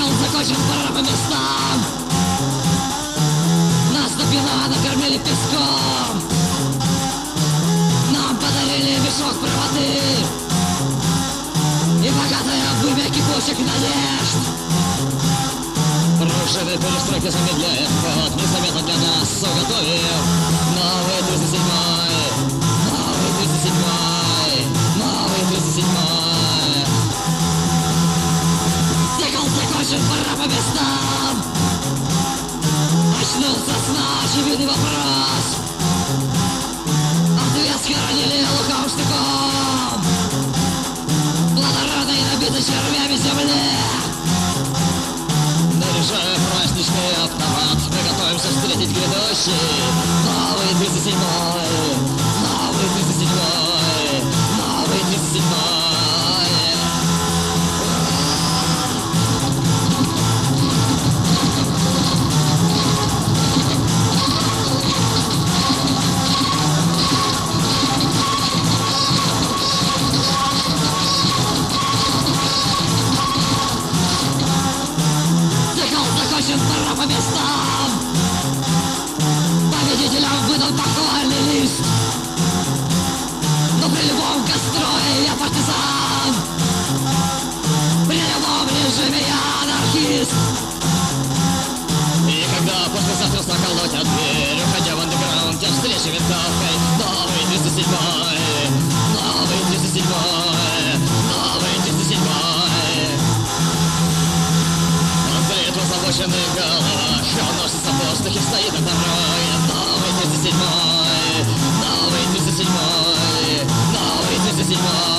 Цикл закончен, пора по местам. Нас допила, накормили песком. Нам подарили мешок правоты и богатое вымя кипучек надежд. Пружины перестройки замедляет ход, незаметно для нас уготовил новый 37-й, новый 37-й, новый 37-й. Цикл закончен, пора по местам. Очнулся сна очевидный вопрос. Ответ схоронили лукавым штыком. Плодородный, набитый червями земли. Наряжая праздничный автомат, мы готовимся встретить грядущий новый 37-й, новый 37-й, новый 37-й. Пора по местам. Победителям выдан похвальный лист. Но при любом кострое я партизан. При любом режиме я анархист. И когда послезавтра заколотят дверь, уходя в андеграунд, я встречу винтовкой новый 37-й, новый 37-й, новый 37-й. Озабоченный в головах, он носится в воздухе, стоит на дороге. Новый 37-й, новый 37-й, новый 37-й.